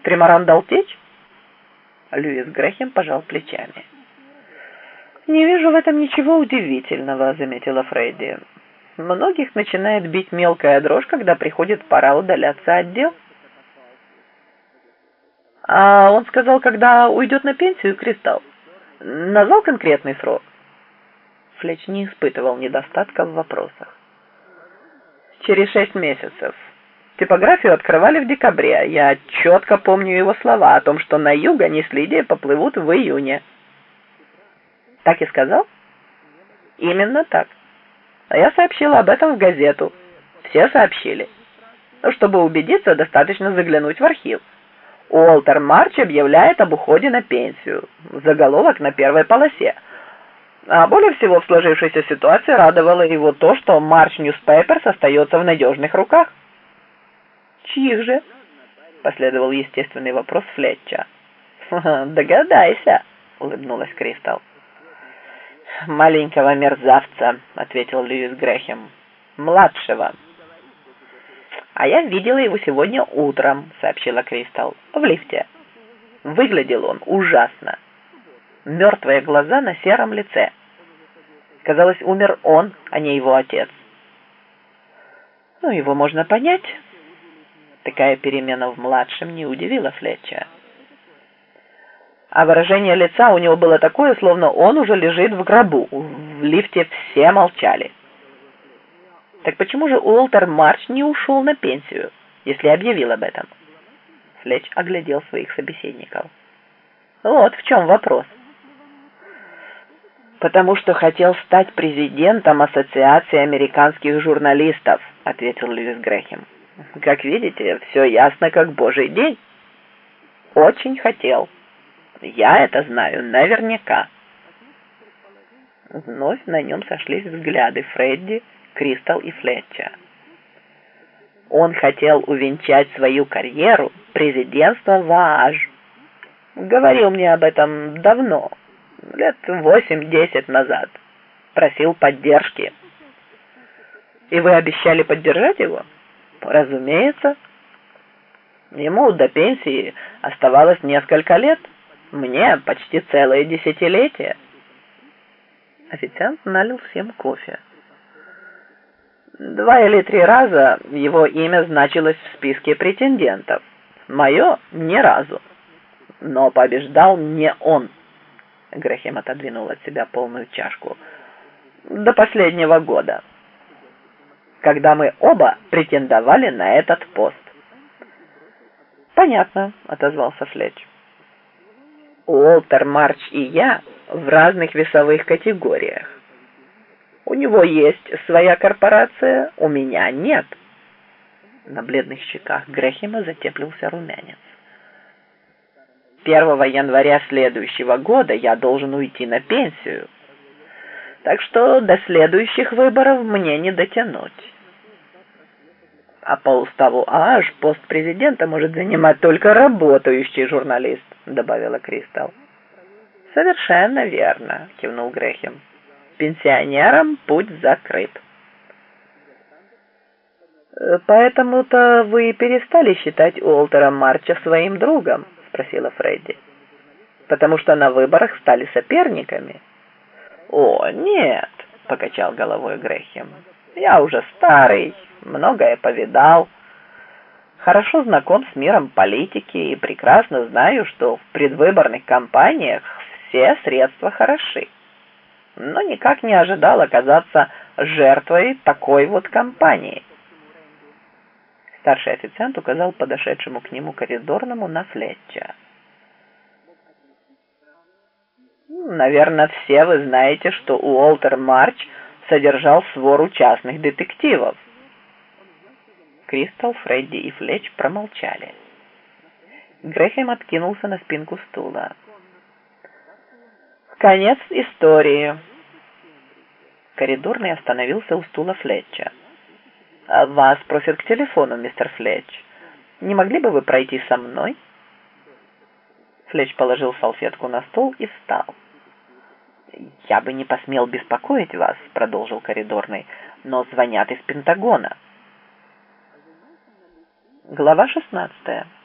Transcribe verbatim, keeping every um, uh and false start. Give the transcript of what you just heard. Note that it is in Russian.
Тримаран дал течь? Льюис Грэхэм пожал плечами. «Не вижу в этом ничего удивительного», — заметила Фредди. «Многих начинает бить мелкая дрожь, когда приходит пора удаляться от дел». «А он сказал, когда уйдет на пенсию, Кристал? Назвал конкретный срок?» Флетч не испытывал недостатка в вопросах. «Через шесть месяцев. Типографию открывали в декабре. Я четко помню его слова о том, что на юг они с Лидией поплывут в июне». «Так и сказал?» «Именно так. А я сообщила об этом в газету. Все сообщили. Но чтобы убедиться, достаточно заглянуть в архив. Уолтер Марч объявляет об уходе на пенсию. Заголовок на первой полосе. А более всего в сложившейся ситуации радовало его то, что March Newspapers остается в надежных руках». «Чьих же?» — последовал естественный вопрос Флетча. «Догадайся», — улыбнулась Кристал. «Маленького мерзавца», — ответил Льюис Грэхэм. «Младшего». «А я видела его сегодня утром», — сообщила Кристал, — «в лифте. Выглядел он ужасно. Мертвые глаза на сером лице. Казалось, умер он, а не его отец». «Ну, его можно понять». Такая перемена в младшем не удивила Флетча. А выражение лица у него было такое, словно он уже лежит в гробу. В лифте все молчали. Так почему же Уолтер Марч не ушел на пенсию, если объявил об этом? Флетч оглядел своих собеседников. Вот в чем вопрос. «Потому что хотел стать президентом Ассоциации американских журналистов», — ответил Льюис Грэхэм. «Как видите, все ясно, как божий день. Очень хотел. Я это знаю наверняка». Вновь на нем сошлись взгляды Фредди, Кристал и Флетча. Он хотел увенчать свою карьеру президентством в ААЖ. Говорил мне об этом давно, лет восемь-десять назад. Просил поддержки. «И вы обещали поддержать его?» «Разумеется. Ему до пенсии оставалось несколько лет. Мне почти целое десятилетие». Официант налил всем кофе. Два или три раза его имя значилось в списке претендентов. Мое — ни разу. Но побеждал не он. Грэхэм отодвинул от себя полную чашку. До последнего года, когда мы оба претендовали на этот пост. «Понятно», — отозвался Флетч. «Уолтер Марч и я в разных весовых категориях. У него есть своя корпорация, у меня нет». На бледных щеках Грэхэма затеплился румянец. «Первого января следующего года я должен уйти на пенсию, так что до следующих выборов мне не дотянуть. А по уставу ААЖ пост президента может занимать только работающий журналист», — добавила Кристал. «Совершенно верно», — кивнул Грэхэм. «Пенсионерам путь закрыт». «Поэтому-то вы перестали считать Уолтера Марча своим другом?» — спросила Фредди. «Потому что на выборах стали соперниками?» «О, нет», — покачал головой Грэхэм. «Я уже старый, многое повидал, хорошо знаком с миром политики и прекрасно знаю, что в предвыборных кампаниях все средства хороши. Но никак не ожидал оказаться жертвой такой вот кампании». Старший официант указал подошедшему к нему коридорному на Флетча. «Наверное, все вы знаете, что Уолтер Марч содержал свору частных детективов». Кристал, Фредди и Флетч промолчали. Грэхэм откинулся на спинку стула. «Конец истории». Коридорный остановился у стула Флетча. «Вас просят к телефону, мистер Флетч. Не могли бы вы пройти со мной?» Флетч положил салфетку на стол и встал. «Я бы не посмел беспокоить вас», — продолжил коридорный, «но звонят из Пентагона». Глава шестнадцатая.